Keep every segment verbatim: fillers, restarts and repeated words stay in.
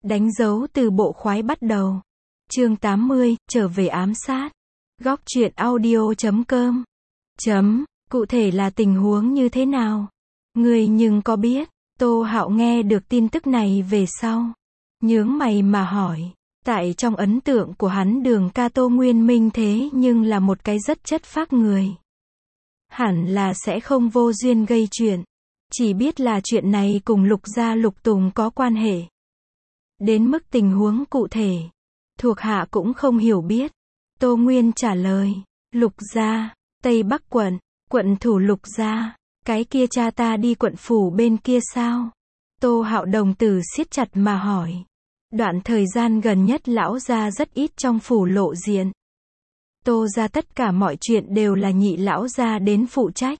Đánh dấu từ bộ khoái bắt đầu. Chương tám mươi, trở về ám sát. Góc truyện audio chấm com. Chấm, cụ thể là tình huống như thế nào? Người nhưng có biết? Tô Hạo nghe được tin tức này về sau, nhướng mày mà hỏi. Tại trong ấn tượng của hắn Đường ca Tô Nguyên Minh thế nhưng là một cái rất chất phác người. Hẳn là sẽ không vô duyên gây chuyện. Chỉ biết là chuyện này cùng Lục gia Lục Tùng có quan hệ. Đến mức tình huống cụ thể, thuộc hạ cũng không hiểu biết. Tô Nguyên trả lời, Lục gia, Tây Bắc quận, quận thủ Lục gia, cái kia cha ta đi quận phủ bên kia sao? Tô Hạo đồng tử siết chặt mà hỏi. Đoạn thời gian gần nhất lão gia rất ít trong phủ lộ diện. Tô gia tất cả mọi chuyện đều là nhị lão gia đến phụ trách.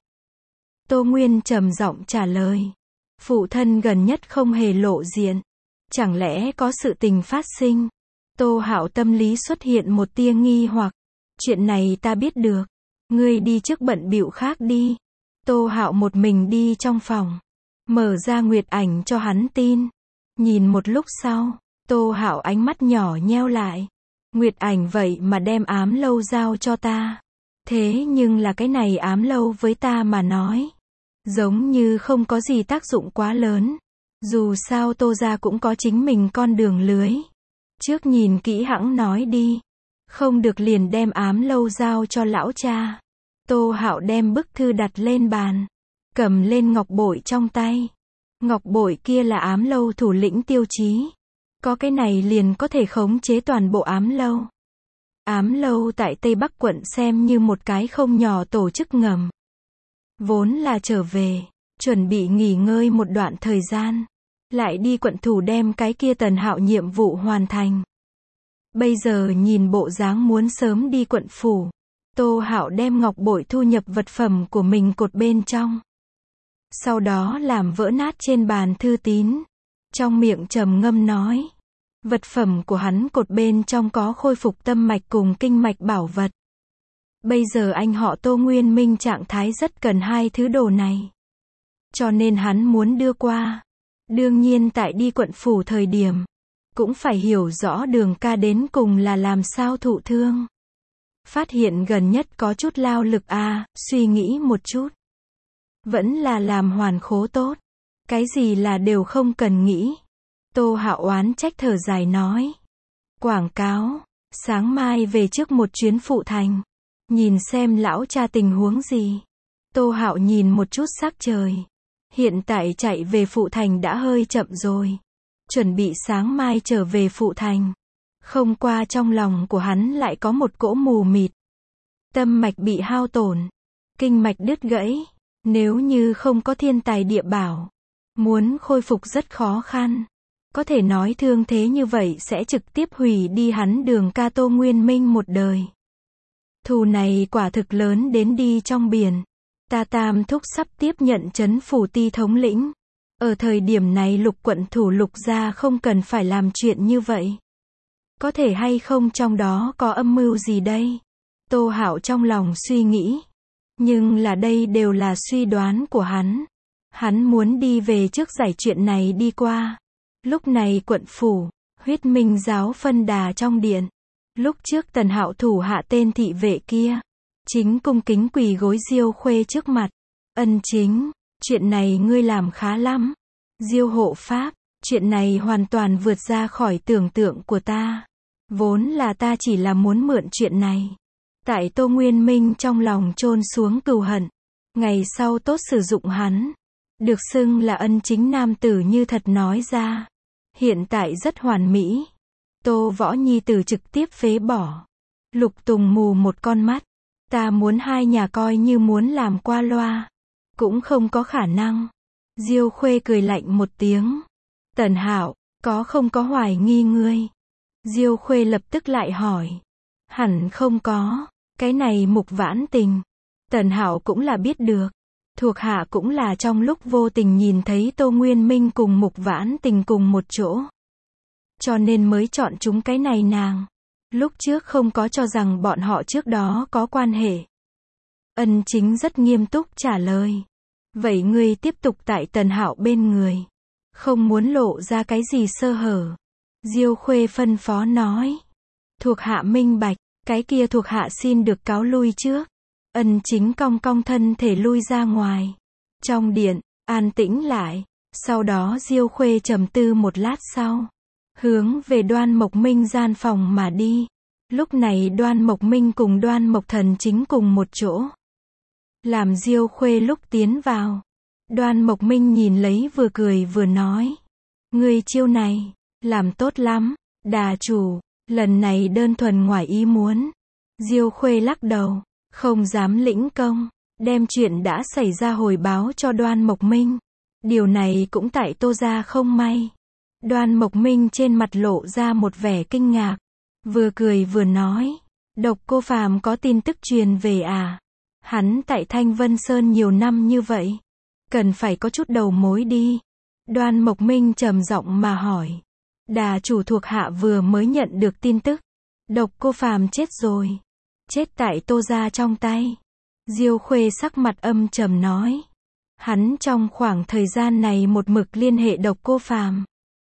Tô Nguyên trầm giọng trả lời. Phụ thân gần nhất không hề lộ diện. Chẳng lẽ có sự tình phát sinh? Tô Hạo tâm lý xuất hiện một tia nghi hoặc. Chuyện này ta biết được. Ngươi đi trước bận bịu khác đi. Tô Hạo một mình đi trong phòng. Mở ra Nguyệt Ảnh cho hắn tin. Nhìn một lúc sau, Tô Hạo ánh mắt nhỏ nheo lại. Nguyệt Ảnh vậy mà đem ám lâu giao cho ta. Thế nhưng là cái này ám lâu với ta mà nói, giống như không có gì tác dụng quá lớn. Dù sao Tô gia cũng có chính mình con đường lưới. Trước nhìn kỹ hẵng nói đi. Không được liền đem ám lâu giao cho lão cha. Tô Hạo đem bức thư đặt lên bàn. Cầm lên ngọc bội trong tay. Ngọc bội kia là ám lâu thủ lĩnh Tiêu Chí. Có cái này liền có thể khống chế toàn bộ ám lâu. Ám lâu tại Tây Bắc quận xem như một cái không nhỏ tổ chức ngầm. Vốn là trở về, chuẩn bị nghỉ ngơi một đoạn thời gian. Lại đi quận thủ đem cái kia Tần Hạo nhiệm vụ hoàn thành. Bây giờ nhìn bộ dáng muốn sớm đi quận phủ. Tô Hạo đem ngọc bội thu nhập vật phẩm của mình cột bên trong. Sau đó làm vỡ nát trên bàn thư tín. Trong miệng trầm ngâm nói. Vật phẩm của hắn cột bên trong có khôi phục tâm mạch cùng kinh mạch bảo vật. Bây giờ anh họ Tô Nguyên Minh trạng thái rất cần hai thứ đồ này. Cho nên hắn muốn đưa qua. Đương nhiên tại đi quận phủ thời điểm, cũng phải hiểu rõ Đường ca đến cùng là làm sao thụ thương. Phát hiện gần nhất có chút lao lực a, à, suy nghĩ một chút. Vẫn là làm hoàn khố tốt. Cái gì là đều không cần nghĩ. Tô Hạo oán trách thở dài nói. Quảng cáo, sáng mai về trước một chuyến phụ thành. Nhìn xem lão cha tình huống gì. Tô Hạo nhìn một chút sắc trời. Hiện tại chạy về phụ thành đã hơi chậm rồi. Chuẩn bị sáng mai trở về phụ thành. Không qua trong lòng của hắn lại có một cỗ mù mịt. Tâm mạch bị hao tổn. Kinh mạch đứt gãy. Nếu như không có thiên tài địa bảo, muốn khôi phục rất khó khăn. Có thể nói thương thế như vậy sẽ trực tiếp hủy đi hắn Đường ca Tô Nguyên Minh một đời. Thù này quả thực lớn đến đi trong biển. Ta Tam thúc sắp tiếp nhận trấn phủ ti thống lĩnh. Ở thời điểm này Lục quận thủ Lục gia không cần phải làm chuyện như vậy. Có thể hay không trong đó có âm mưu gì đây? Tô Hạo trong lòng suy nghĩ. Nhưng là đây đều là suy đoán của hắn. Hắn muốn đi về trước giải chuyện này đi qua. Lúc này quận phủ, Huyết Minh giáo phân đà trong điện. Lúc trước Tần Hạo thủ hạ tên thị vệ kia, chính cung kính quỳ gối Diêu Khuê trước mặt. Ân chính, chuyện này ngươi làm khá lắm. Diêu hộ pháp, chuyện này hoàn toàn vượt ra khỏi tưởng tượng của ta. Vốn là ta chỉ là muốn mượn chuyện này. Tại Tô Nguyên Minh trong lòng chôn xuống cừu hận. Ngày sau tốt sử dụng hắn. Được xưng là ân chính nam tử như thật nói ra. Hiện tại rất hoàn mỹ. Tô Võ Nhi tử trực tiếp phế bỏ. Lục Tùng mù một con mắt. Ta muốn hai nhà coi như muốn làm qua loa. Cũng không có khả năng. Diêu Khuê cười lạnh một tiếng. Tần Hạo, có không có hoài nghi ngươi? Diêu Khuê lập tức lại hỏi. Hẳn không có. Cái này Mục Vãn Tình. Tần Hạo cũng là biết được. Thuộc hạ cũng là trong lúc vô tình nhìn thấy Tô Nguyên Minh cùng Mục Vãn Tình cùng một chỗ. Cho nên mới chọn chúng cái này nàng. Lúc trước không có cho rằng bọn họ trước đó có quan hệ. Ân chính rất nghiêm túc trả lời. Vậy ngươi tiếp tục tại Tần Hạo bên người. Không muốn lộ ra cái gì sơ hở. Diêu Khuê phân phó nói. Thuộc hạ minh bạch, cái kia thuộc hạ xin được cáo lui trước. Ân Chính cong cong thân thể lui ra ngoài. Trong điện, an tĩnh lại. Sau đó Diêu Khuê trầm tư một lát sau. Hướng về Đoan Mộc Minh gian phòng mà đi. Lúc này Đoan Mộc Minh cùng Đoan Mộc Thần chính cùng một chỗ. Làm Diêu Khuê lúc tiến vào. Đoan Mộc Minh nhìn lấy vừa cười vừa nói. Ngươi chiêu này, làm tốt lắm, đà chủ, lần này đơn thuần ngoài ý muốn. Diêu Khuê lắc đầu, không dám lĩnh công, đem chuyện đã xảy ra hồi báo cho Đoan Mộc Minh. Điều này cũng tại Tô gia không may. Đoan Mộc Minh trên mặt lộ ra một vẻ kinh ngạc, vừa cười vừa nói, Độc Cô Phàm có tin tức truyền về à? Hắn tại Thanh Vân Sơn nhiều năm như vậy, cần phải có chút đầu mối đi. Đoan Mộc Minh trầm giọng mà hỏi. Đà chủ thuộc hạ vừa mới nhận được tin tức, Độc Cô Phàm chết rồi, chết tại Tô gia trong tay. Diêu Khuê sắc mặt âm trầm nói. Hắn trong khoảng thời gian này một mực liên hệ Độc Cô Phàm,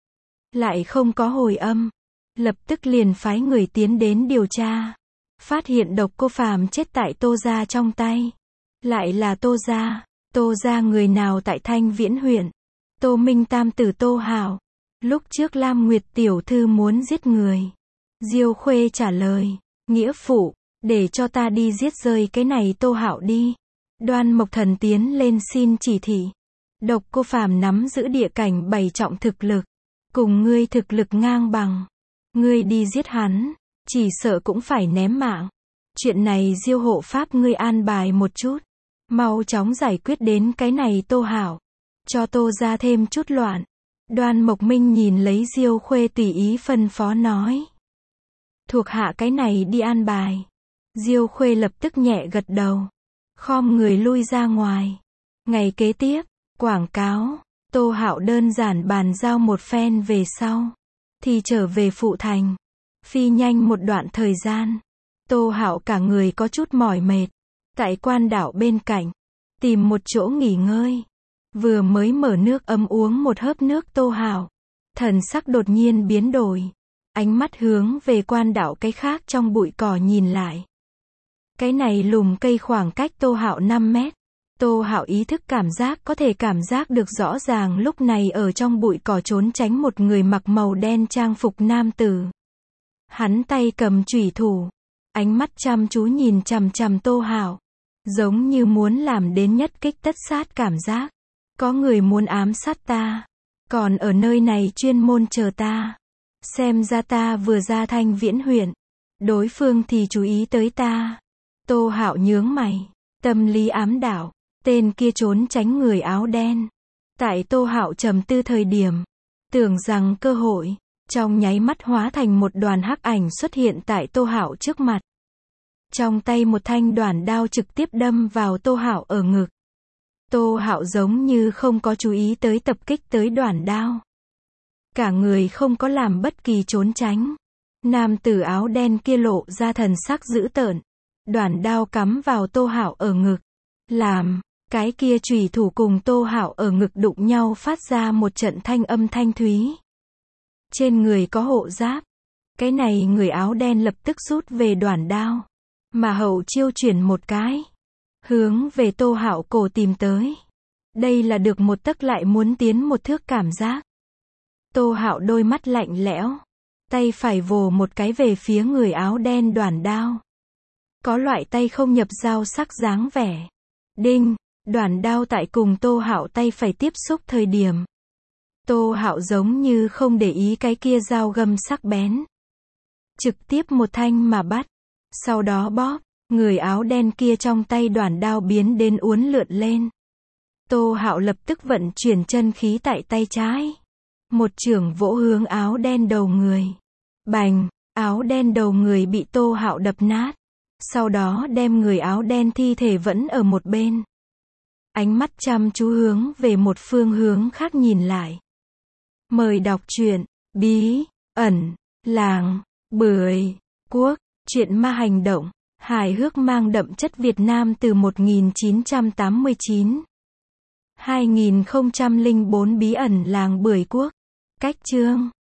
lại không có hồi âm, lập tức liền phái người tiến đến điều tra, phát hiện Độc Cô Phàm chết tại Tô gia trong tay. Lại là Tô gia, Tô gia người nào tại Thanh Viễn huyện? Tô Minh Tam tử Tô Hạo. Lúc trước Lam Nguyệt tiểu thư muốn giết người. Diêu Khuê trả lời, nghĩa phụ, để cho ta đi giết rơi cái này Tô Hạo đi. Đoan Mộc Thần tiến lên xin chỉ thị. Độc Cô Phàm nắm giữ địa cảnh bảy trọng thực lực, cùng ngươi thực lực ngang bằng. Ngươi đi giết hắn, chỉ sợ cũng phải ném mạng. Chuyện này Diêu hộ pháp ngươi an bài một chút, mau chóng giải quyết đến cái này Tô Hạo, cho Tô gia thêm chút loạn. Đoan Mộc Minh nhìn lấy Diêu Khuê tùy ý phân phó nói. Thuộc hạ cái này đi an bài. Diêu Khuê lập tức nhẹ gật đầu, khom người lui ra ngoài. Ngày kế tiếp, quảng cáo, Tô Hạo đơn giản bàn giao một phen về sau, thì trở về phụ thành. Phi nhanh một đoạn thời gian, Tô Hạo cả người có chút mỏi mệt, tại quan đảo bên cạnh, tìm một chỗ nghỉ ngơi. Vừa mới mở nước ấm uống một hớp nước Tô Hạo, thần sắc đột nhiên biến đổi, ánh mắt hướng về quan đảo cái khác trong bụi cỏ nhìn lại. Cái này lùm cây khoảng cách Tô Hạo năm mét. Tô Hạo ý thức cảm giác có thể cảm giác được rõ ràng lúc này ở trong bụi cỏ trốn tránh một người mặc màu đen trang phục nam tử. Hắn tay cầm chủy thủ, ánh mắt chăm chú nhìn chằm chằm Tô Hạo, giống như muốn làm đến nhất kích tất sát cảm giác. Có người muốn ám sát ta, còn ở nơi này chuyên môn chờ ta. Xem ra ta vừa ra Thanh Viễn huyện, đối phương thì chú ý tới ta. Tô Hạo nhướng mày, tâm lý ám đạo, tên kia trốn tránh người áo đen. Tại Tô Hạo trầm tư thời điểm, tưởng rằng cơ hội, trong nháy mắt hóa thành một đoàn hắc ảnh xuất hiện tại Tô Hạo trước mặt. Trong tay một thanh đoản đao trực tiếp đâm vào Tô Hạo ở ngực. Tô Hạo giống như không có chú ý tới tập kích tới đoản đao. Cả người không có làm bất kỳ trốn tránh. Nam tử áo đen kia lộ ra thần sắc dữ tợn. Đoản đao cắm vào Tô Hạo ở ngực. Làm, cái kia chủy thủ cùng Tô Hạo ở ngực đụng nhau phát ra một trận thanh âm thanh thúy. Trên người có hộ giáp. Cái này người áo đen lập tức rút về đoản đao. Mà hậu chiêu chuyển một cái. Hướng về Tô Hạo cổ tìm tới. Đây là được một tấc lại muốn tiến một thước cảm giác. Tô Hạo đôi mắt lạnh lẽo. Tay phải vồ một cái về phía người áo đen đoản đao. Có loại tay không nhập dao sắc dáng vẻ. Đinh, đoản đao tại cùng Tô Hạo tay phải tiếp xúc thời điểm. Tô Hạo giống như không để ý cái kia dao găm sắc bén. Trực tiếp một thanh mà bắt. Sau đó bóp, người áo đen kia trong tay đoản đao biến đến uốn lượn lên. Tô Hạo lập tức vận chuyển chân khí tại tay trái. Một chưởng vỗ hướng áo đen đầu người. Bành, áo đen đầu người bị Tô Hạo đập nát. Sau đó đem người áo đen thi thể vẫn ở một bên. Ánh mắt chăm chú hướng về một phương hướng khác nhìn lại. Mời đọc truyện, bí, ẩn, làng, bưởi, quốc, truyện ma hành động, hài hước mang đậm chất Việt Nam từ một nghìn chín trăm tám mươi chín. hai nghìn không trăm lẻ bốn bí ẩn làng bưởi quốc. Cách chương